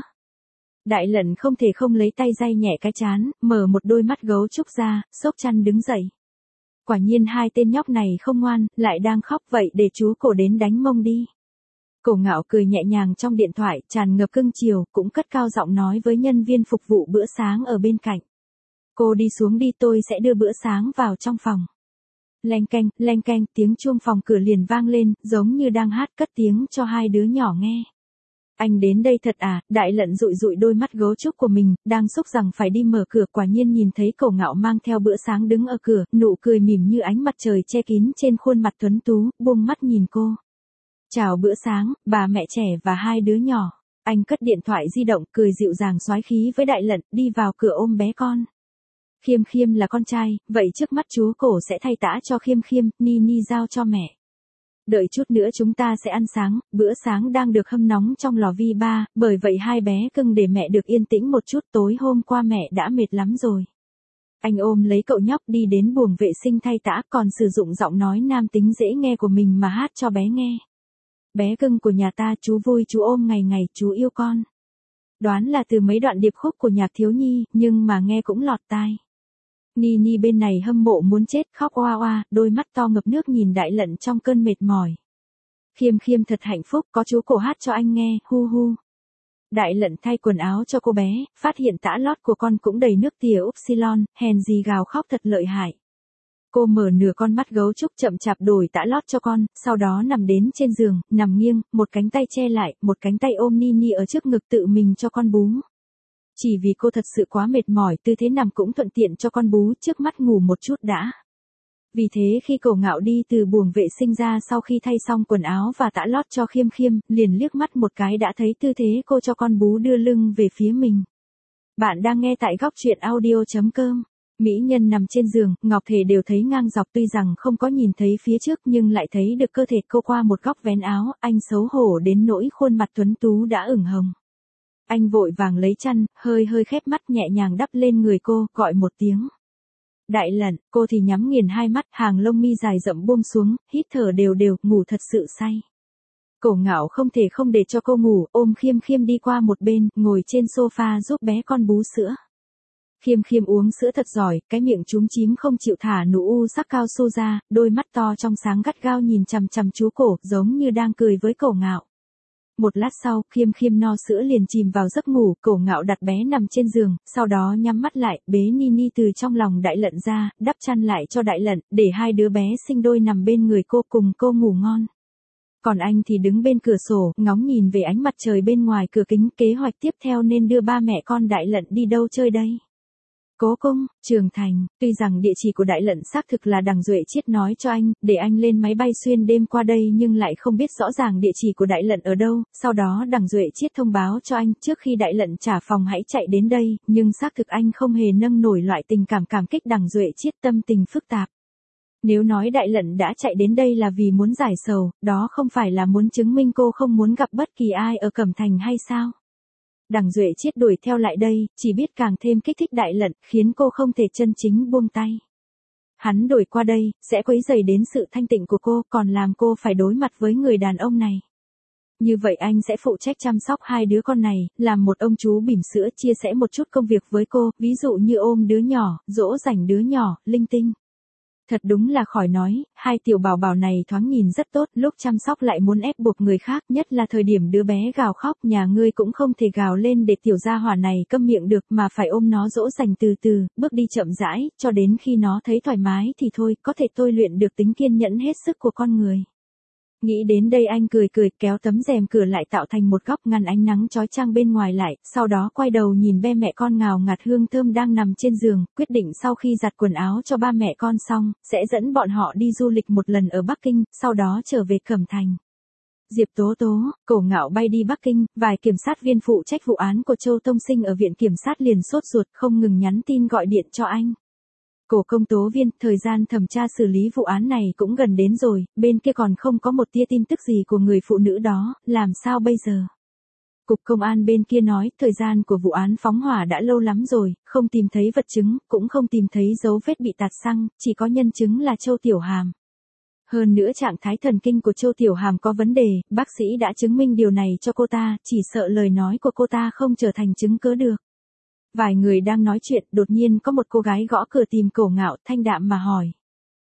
Đại Lận không thể không lấy tay day nhẹ cái trán, mở một đôi mắt gấu trúc ra, xốc chăn đứng dậy. Quả nhiên hai tên nhóc này không ngoan, lại đang khóc, vậy để chú Cổ đến đánh mông đi. Cổ Ngạo cười nhẹ nhàng trong điện thoại, tràn ngập cưng chiều, cũng cất cao giọng nói với nhân viên phục vụ bữa sáng ở bên cạnh. Cô đi xuống đi, tôi sẽ đưa bữa sáng vào trong phòng. Leng keng, leng keng, tiếng chuông phòng cửa liền vang lên, giống như đang hát cất tiếng cho hai đứa nhỏ nghe. Anh đến đây thật à? Đại Lận dụi dụi đôi mắt gấu trúc của mình, đang xúc rằng phải đi mở cửa, quả nhiên nhìn thấy Cổ Ngạo mang theo bữa sáng đứng ở cửa, nụ cười mỉm như ánh mặt trời che kín trên khuôn mặt tuấn tú, buông mắt nhìn cô. Chào bữa sáng, bà mẹ trẻ và hai đứa nhỏ. Anh cất điện thoại di động, cười dịu dàng soái khí với Đại Lận, đi vào cửa ôm bé con. Khiêm Khiêm là con trai, vậy trước mắt chú Cổ sẽ thay tã cho Khiêm Khiêm, Nini giao cho mẹ. Đợi chút nữa chúng ta sẽ ăn sáng, bữa sáng đang được hâm nóng trong lò vi ba, bởi vậy hai bé cưng để mẹ được yên tĩnh một chút, tối hôm qua mẹ đã mệt lắm rồi. Anh ôm lấy cậu nhóc đi đến buồng vệ sinh thay tã, còn sử dụng giọng nói nam tính dễ nghe của mình mà hát cho bé nghe. Bé cưng của nhà ta, chú vui chú ôm ngày ngày, chú yêu con. Đoán là từ mấy đoạn điệp khúc của nhạc thiếu nhi, nhưng mà nghe cũng lọt tai. Nini bên này hâm mộ muốn chết, khóc oa oa, đôi mắt to ngập nước nhìn Đại Lận trong cơn mệt mỏi. Khiêm Khiêm thật hạnh phúc, có chú Cổ hát cho anh nghe, hu hu. Đại Lận thay quần áo cho cô bé, phát hiện tã lót của con cũng đầy nước tỉa upsilon, hèn gì gào khóc thật lợi hại. Cô mở nửa con mắt gấu trúc chậm chạp đổi tã lót cho con, sau đó nằm đến trên giường, nằm nghiêng, một cánh tay che lại, một cánh tay ôm Nini ở trước ngực tự mình cho con bú. Chỉ vì cô thật sự quá mệt mỏi, tư thế nằm cũng thuận tiện cho con bú, trước mắt ngủ một chút đã. Vì thế khi Cổ Ngạo đi từ buồng vệ sinh ra sau khi thay xong quần áo và tã lót cho Khiêm Khiêm, liền liếc mắt một cái đã thấy tư thế cô cho con bú đưa lưng về phía mình. Bạn đang nghe tại góc truyện audio chấm com. Mỹ nhân nằm trên giường, Ngọc Thể đều thấy ngang dọc, tuy rằng không có nhìn thấy phía trước nhưng lại thấy được cơ thể cô qua một góc vén áo, anh xấu hổ đến nỗi khuôn mặt tuấn tú đã ửng hồng. Anh vội vàng lấy chăn, hơi hơi khép mắt nhẹ nhàng đắp lên người cô, gọi một tiếng. Đại Lận, cô thì nhắm nghiền hai mắt, hàng lông mi dài rậm buông xuống, hít thở đều đều, ngủ thật sự say. Cổ Ngạo không thể không để cho cô ngủ, ôm Khiêm Khiêm đi qua một bên, ngồi trên sofa giúp bé con bú sữa. Khiêm Khiêm uống sữa thật giỏi, cái miệng chúm chím không chịu thả nụ u sắc cao su ra, đôi mắt to trong sáng gắt gao nhìn chằm chằm chú Cổ, giống như đang cười với Cổ Ngạo. Một lát sau, Khiêm Khiêm no sữa liền chìm vào giấc ngủ, Cổ Ngạo đặt bé nằm trên giường, sau đó nhắm mắt lại, bế Nini từ trong lòng Đại Lận ra, đắp chăn lại cho Đại Lận, để hai đứa bé sinh đôi nằm bên người cô cùng cô ngủ ngon. Còn anh thì đứng bên cửa sổ, ngóng nhìn về ánh mặt trời bên ngoài cửa kính, kế hoạch tiếp theo nên đưa ba mẹ con Đại Lận đi đâu chơi đây. Cố Cung, Trường Thành, tuy rằng địa chỉ của Đại Lận xác thực là Đằng Duệ Chiết nói cho anh, để anh lên máy bay xuyên đêm qua đây nhưng lại không biết rõ ràng địa chỉ của Đại Lận ở đâu, sau đó Đằng Duệ Chiết thông báo cho anh trước khi Đại Lận trả phòng hãy chạy đến đây, nhưng xác thực anh không hề nâng nổi loại tình cảm cảm kích Đằng Duệ Chiết tâm tình phức tạp. Nếu nói Đại Lận đã chạy đến đây là vì muốn giải sầu, đó không phải là muốn chứng minh cô không muốn gặp bất kỳ ai ở Cẩm Thành hay sao? Đằng Duệ Chiết đuổi theo lại đây, chỉ biết càng thêm kích thích Đại Lận, khiến cô không thể chân chính buông tay. Hắn đuổi qua đây, sẽ quấy rầy đến sự thanh tịnh của cô, còn làm cô phải đối mặt với người đàn ông này. Như vậy anh sẽ phụ trách chăm sóc hai đứa con này, làm một ông chú bỉm sữa, chia sẻ một chút công việc với cô, ví dụ như ôm đứa nhỏ, dỗ dành đứa nhỏ, linh tinh. Thật đúng là khỏi nói, hai tiểu bảo bảo này thoáng nhìn rất tốt, lúc chăm sóc lại muốn ép buộc người khác, nhất là thời điểm đứa bé gào khóc, nhà ngươi cũng không thể gào lên để tiểu gia hỏa này câm miệng được mà phải ôm nó dỗ dành từ từ, bước đi chậm rãi, cho đến khi nó thấy thoải mái thì thôi, có thể tôi luyện được tính kiên nhẫn hết sức của con người. Nghĩ đến đây anh cười cười, kéo tấm rèm cửa lại tạo thành một góc ngăn ánh nắng chói chang bên ngoài lại, sau đó quay đầu nhìn ba mẹ con ngào ngạt hương thơm đang nằm trên giường, quyết định sau khi giặt quần áo cho ba mẹ con xong, sẽ dẫn bọn họ đi du lịch một lần ở Bắc Kinh, sau đó trở về Cẩm Thành. Diệp Tố Tố, Cổ Ngạo bay đi Bắc Kinh, vài kiểm sát viên phụ trách vụ án của Châu Tông Sinh ở viện kiểm sát liền sốt ruột không ngừng nhắn tin gọi điện cho anh. Cổ công tố viên, thời gian thẩm tra xử lý vụ án này cũng gần đến rồi, bên kia còn không có một tia tin tức gì của người phụ nữ đó, làm sao bây giờ? Cục công an bên kia nói, thời gian của vụ án phóng hỏa đã lâu lắm rồi, không tìm thấy vật chứng, cũng không tìm thấy dấu vết bị tạt xăng, chỉ có nhân chứng là Châu Tiểu Hàm. Hơn nữa trạng thái thần kinh của Châu Tiểu Hàm có vấn đề, bác sĩ đã chứng minh điều này cho cô ta, chỉ sợ lời nói của cô ta không trở thành chứng cớ được. Vài người đang nói chuyện, đột nhiên có một cô gái gõ cửa tìm Cổ Ngạo, thanh đạm mà hỏi.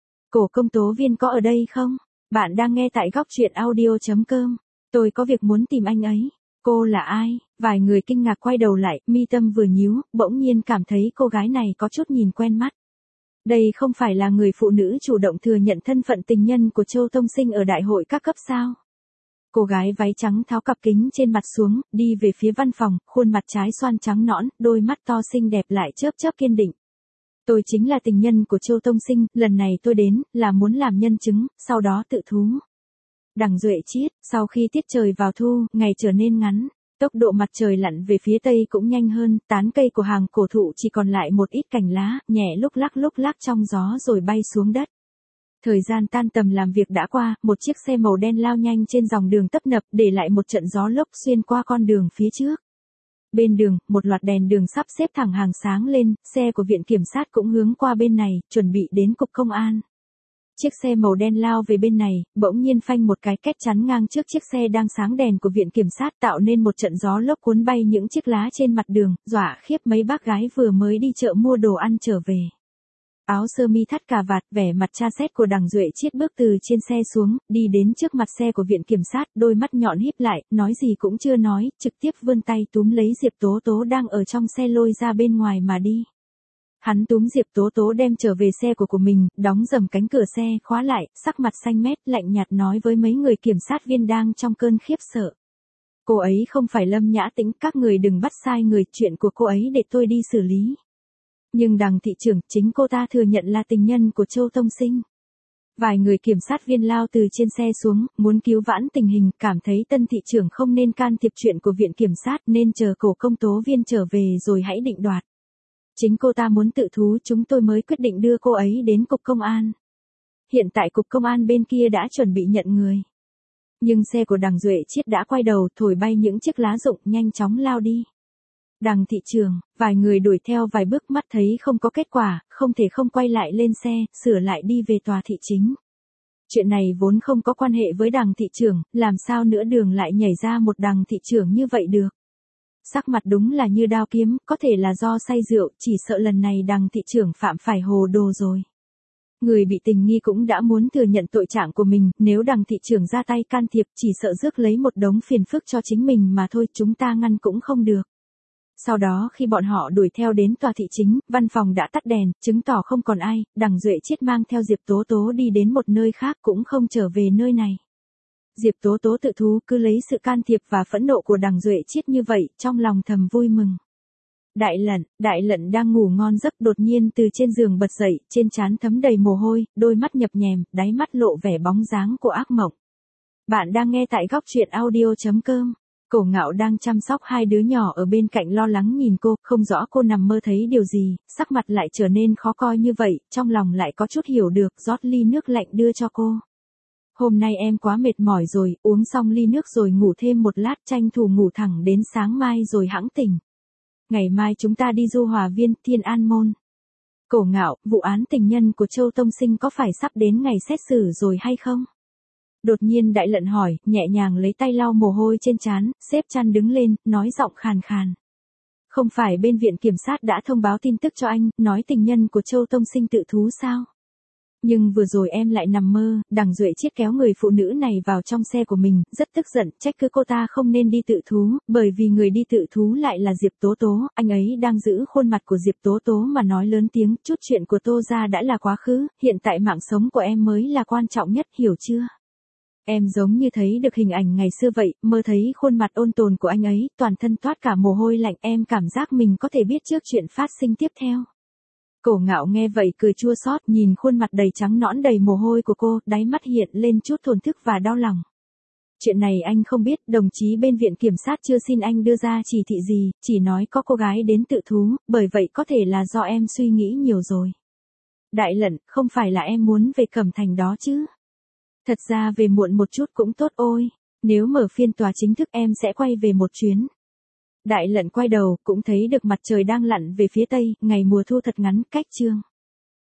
Cổ công tố viên có ở đây không? Bạn đang nghe tại góc truyện audio chấm com. Tôi có việc muốn tìm anh ấy. Cô là ai? Vài người kinh ngạc quay đầu lại, mi tâm vừa nhíu, bỗng nhiên cảm thấy cô gái này có chút nhìn quen mắt. Đây không phải là người phụ nữ chủ động thừa nhận thân phận tình nhân của Châu Tông Sinh ở đại hội các cấp sao? Cô gái váy trắng tháo cặp kính trên mặt xuống, đi về phía văn phòng, khuôn mặt trái xoan trắng nõn, đôi mắt to xinh đẹp lại chớp chớp kiên định. Tôi chính là tình nhân của Châu Tông Sinh, lần này tôi đến, là muốn làm nhân chứng, sau đó tự thú. Đằng Duệ Chiết, sau khi tiết trời vào thu, ngày trở nên ngắn, tốc độ mặt trời lặn về phía tây cũng nhanh hơn, tán cây của hàng cổ thụ chỉ còn lại một ít cành lá, nhẹ lúc lắc lúc lắc trong gió rồi bay xuống đất. Thời gian tan tầm làm việc đã qua, một chiếc xe màu đen lao nhanh trên dòng đường tấp nập, để lại một trận gió lốc xuyên qua con đường phía trước. Bên đường, một loạt đèn đường sắp xếp thẳng hàng sáng lên, xe của viện kiểm sát cũng hướng qua bên này, chuẩn bị đến cục công an. Chiếc xe màu đen lao về bên này, bỗng nhiên phanh một cái két chắn ngang trước chiếc xe đang sáng đèn của viện kiểm sát, tạo nên một trận gió lốc cuốn bay những chiếc lá trên mặt đường, dọa khiếp mấy bác gái vừa mới đi chợ mua đồ ăn trở về. Áo sơ mi thắt cà vạt, vẻ mặt tra xét của Đằng Duệ Chiết bước từ trên xe xuống, đi đến trước mặt xe của viện kiểm sát, đôi mắt nhọn híp lại, nói gì cũng chưa nói, trực tiếp vươn tay túm lấy Diệp Tố Tố đang ở trong xe lôi ra bên ngoài mà đi. Hắn túm Diệp Tố Tố đem trở về xe của của mình, đóng dầm cánh cửa xe, khóa lại, sắc mặt xanh mét, lạnh nhạt nói với mấy người kiểm sát viên đang trong cơn khiếp sợ. Cô ấy không phải Lâm Nhã Tĩnh, các người đừng bắt sai người, chuyện của cô ấy để tôi đi xử lý. Nhưng Đằng thị trưởng, chính cô ta thừa nhận là tình nhân của Châu Tông Sinh. Vài người kiểm sát viên lao từ trên xe xuống, muốn cứu vãn tình hình, cảm thấy Tân thị trưởng không nên can thiệp chuyện của viện kiểm sát, nên chờ Cổ công tố viên trở về rồi hãy định đoạt. Chính cô ta muốn tự thú, chúng tôi mới quyết định đưa cô ấy đến cục công an. Hiện tại cục công an bên kia đã chuẩn bị nhận người. Nhưng xe của Đằng Duệ Chiết đã quay đầu, thổi bay những chiếc lá rụng, nhanh chóng lao đi. Đằng thị trường, vài người đuổi theo vài bước, mắt thấy không có kết quả, không thể không quay lại lên xe, sửa lại đi về tòa thị chính. Chuyện này vốn không có quan hệ với Đằng thị trưởng, làm sao nữa đường lại nhảy ra một Đằng thị trưởng như vậy được. Sắc mặt đúng là như đao kiếm, có thể là do say rượu, chỉ sợ lần này Đằng thị trưởng phạm phải hồ đồ rồi. Người bị tình nghi cũng đã muốn thừa nhận tội trạng của mình, nếu Đằng thị trưởng ra tay can thiệp chỉ sợ rước lấy một đống phiền phức cho chính mình mà thôi, chúng ta ngăn cũng không được. Sau đó khi bọn họ đuổi theo đến tòa thị chính, văn phòng đã tắt đèn, chứng tỏ không còn ai, Đằng Duệ Chiết mang theo Diệp Tố Tố đi đến một nơi khác cũng không trở về nơi này. Diệp Tố Tố tự thú, cứ lấy sự can thiệp và phẫn nộ của Đằng Duệ Chiết như vậy, trong lòng thầm vui mừng. Đại Lận, Đại Lận đang ngủ ngon giấc đột nhiên từ trên giường bật dậy, trên trán thấm đầy mồ hôi, đôi mắt nhập nhèm, đáy mắt lộ vẻ bóng dáng của ác mộng. Bạn đang nghe tại góc truyện audio chấm com. Cổ Ngạo đang chăm sóc hai đứa nhỏ ở bên cạnh lo lắng nhìn cô, không rõ cô nằm mơ thấy điều gì, sắc mặt lại trở nên khó coi như vậy, trong lòng lại có chút hiểu được, rót ly nước lạnh đưa cho cô. Hôm nay em quá mệt mỏi rồi, uống xong ly nước rồi ngủ thêm một lát, tranh thủ ngủ thẳng đến sáng mai rồi hẵng tỉnh. Ngày mai chúng ta đi du Hòa Viên, Thiên An Môn. Cổ Ngạo, vụ án tình nhân của Châu Tông Sinh có phải sắp đến ngày xét xử rồi hay không? Đột nhiên Đại Lận hỏi, nhẹ nhàng lấy tay lau mồ hôi trên trán, xếp chăn đứng lên, nói giọng khàn khàn. Không phải bên viện kiểm sát đã thông báo tin tức cho anh, nói tình nhân của Châu Tông Sinh tự thú sao? Nhưng vừa rồi em lại nằm mơ, Đằng Duệ Chiết kéo người phụ nữ này vào trong xe của mình, rất tức giận, trách cứ cô ta không nên đi tự thú, bởi vì người đi tự thú lại là Diệp Tố Tố, anh ấy đang giữ khuôn mặt của Diệp Tố Tố mà nói lớn tiếng, chút chuyện của Tô gia đã là quá khứ, hiện tại mạng sống của em mới là quan trọng nhất, hiểu chưa? Em giống như thấy được hình ảnh ngày xưa vậy, mơ thấy khuôn mặt ôn tồn của anh ấy, toàn thân toát cả mồ hôi lạnh, em cảm giác mình có thể biết trước chuyện phát sinh tiếp theo. Cổ Ngạo nghe vậy cười chua xót, nhìn khuôn mặt đầy trắng nõn đầy mồ hôi của cô, đáy mắt hiện lên chút thổn thức và đau lòng. Chuyện này anh không biết, đồng chí bên viện kiểm sát chưa xin anh đưa ra chỉ thị gì, chỉ nói có cô gái đến tự thú, bởi vậy có thể là do em suy nghĩ nhiều rồi. Đại Lận, không phải là em muốn về Cẩm Thành đó chứ? Thật ra về muộn một chút cũng tốt ôi, nếu mở phiên tòa chính thức em sẽ quay về một chuyến. Đại Lận quay đầu, cũng thấy được mặt trời đang lặn về phía tây, ngày mùa thu thật ngắn, cách trương.